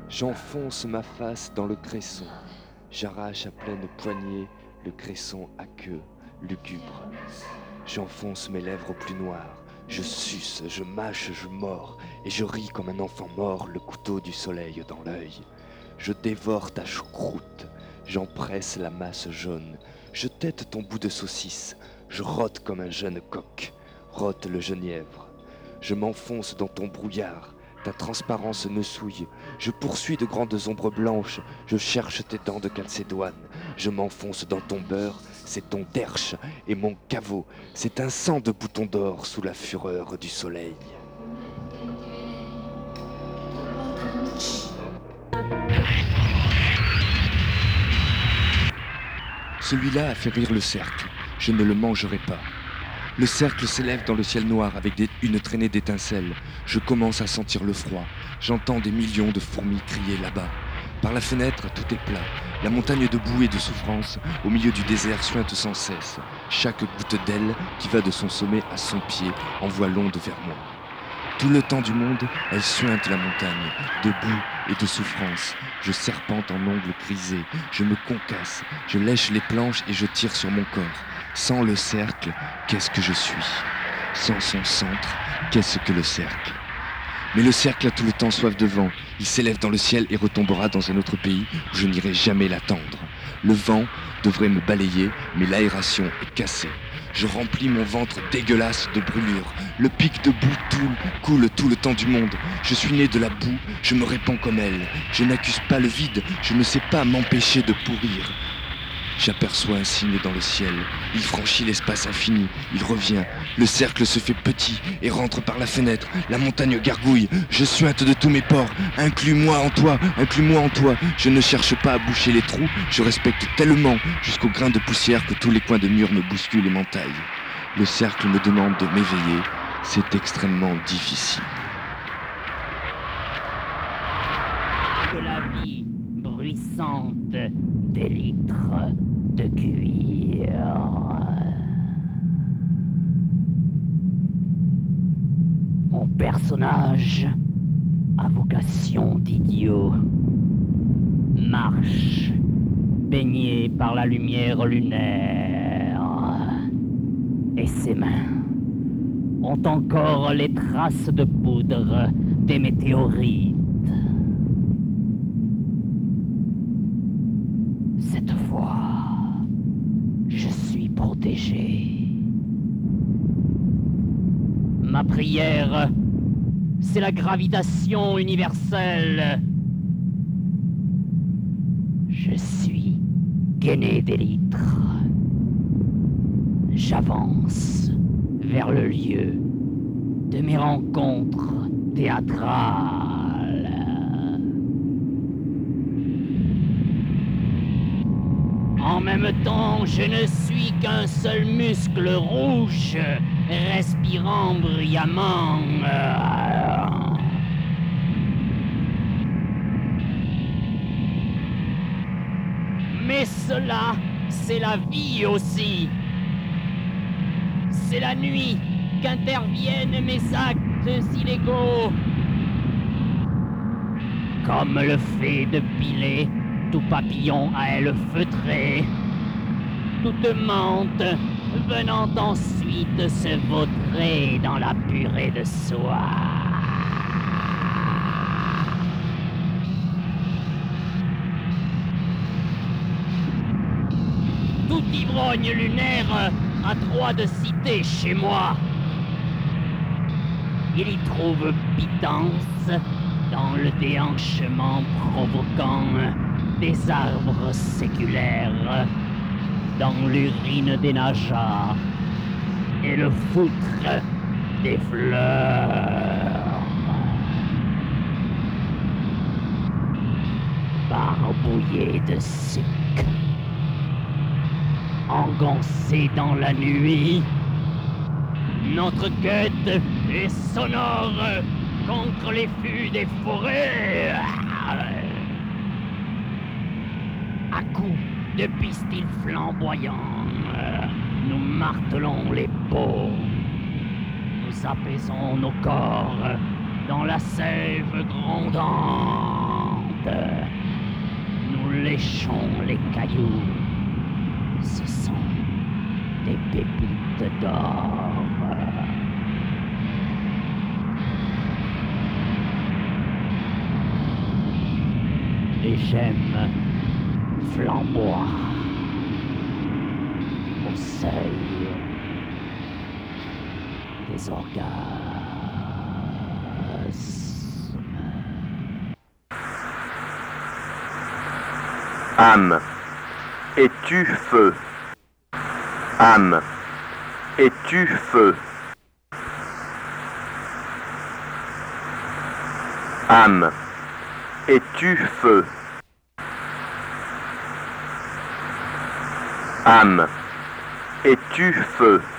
J'enfonce ma face dans le cresson. J'arrache à pleine poignée le cresson à queue lugubre. J'enfonce mes lèvres au plus noir. Je suce, je mâche, je mords, et je ris comme un enfant mort, le couteau du soleil dans l'œil. Je dévore ta choucroute, j'en presse la masse jaune. Je tète ton bout de saucisse, je rote comme un jeune coq, rote le genièvre. Je m'enfonce dans ton brouillard, ta transparence me souille. Je poursuis de grandes ombres blanches, je cherche tes dents de calcédoine. Je m'enfonce dans ton beurre, c'est ton derche et mon caveau. C'est un sang de boutons d'or sous la fureur du soleil. Celui-là a fait rire le cercle, je ne le mangerai pas. Le cercle s'élève dans le ciel noir avec une traînée d'étincelles. Je commence à sentir le froid. J'entends des millions de fourmis crier là-bas. Par la fenêtre, tout est plat. La montagne de boue et de souffrance, au milieu du désert, suinte sans cesse. Chaque goutte d'aile qui va de son sommet à son pied envoie l'onde vers moi. Tout le temps du monde, elle suinte la montagne, de boue et de souffrance. Je serpente en ongles grisés, je me concasse, je lèche les planches et je tire sur mon corps. Sans le cercle, qu'est-ce que je suis? Sans son centre, qu'est-ce que le cercle? Mais le cercle a tout le temps soif de vent. Il s'élève dans le ciel et retombera dans un autre pays où je n'irai jamais l'attendre. Le vent devrait me balayer, mais l'aération est cassée. Je remplis mon ventre dégueulasse de brûlures. Le pic de boue coule tout le temps du monde. Je suis né de la boue, je me répands comme elle. Je n'accuse pas le vide, je ne sais pas m'empêcher de pourrir. J'aperçois un signe dans le ciel. Il franchit l'espace infini. Il revient. Le cercle se fait petit et rentre par la fenêtre. La montagne gargouille. Je suinte de tous mes pores. Inclus-moi en toi. Inclus-moi en toi. Je ne cherche pas à boucher les trous. Je respecte tellement jusqu'au grain de poussière que tous les coins de mur me bousculent et m'entaillent. Le cercle me demande de m'éveiller. C'est extrêmement difficile. Que la vie bruissante des litres de cuir. Mon personnage a vocation d'idiot. Marche, baigné par la lumière lunaire. Et ses mains ont encore les traces de poudre des météorites. Cette fois, je suis protégé. Ma prière, c'est la gravitation universelle. Je suis gainé d'élytres. J'avance vers le lieu de mes rencontres théâtrales. En même temps, je ne suis qu'un seul muscle rouge, respirant bruyamment. Mais cela, c'est la vie aussi. C'est la nuit qu'interviennent mes actes illégaux. Comme le fait de piler tout papillon à ailes feutrées, toute menthe venant ensuite se vautrer dans la purée de soie. Tout ivrogne lunaire a droit de citer chez moi. Il y trouve pitance dans le déhanchement provoquant des arbres séculaires, dans l'urine des nageats et le foutre des fleurs. Barbouillé de sucre, engoncé dans la nuit, notre quête est sonore contre les fûts des forêts. À coups de pistils flamboyants, nous martelons les peaux. Nous apaisons nos corps dans la sève grondante. léchons les cailloux. Ce sont des pépites d'or. Et j'aime flamboir au seuil des orgasmes. Âme, es-tu feu? Âme, es-tu feu? Âme, es-tu feu? Âme, es-tu feu?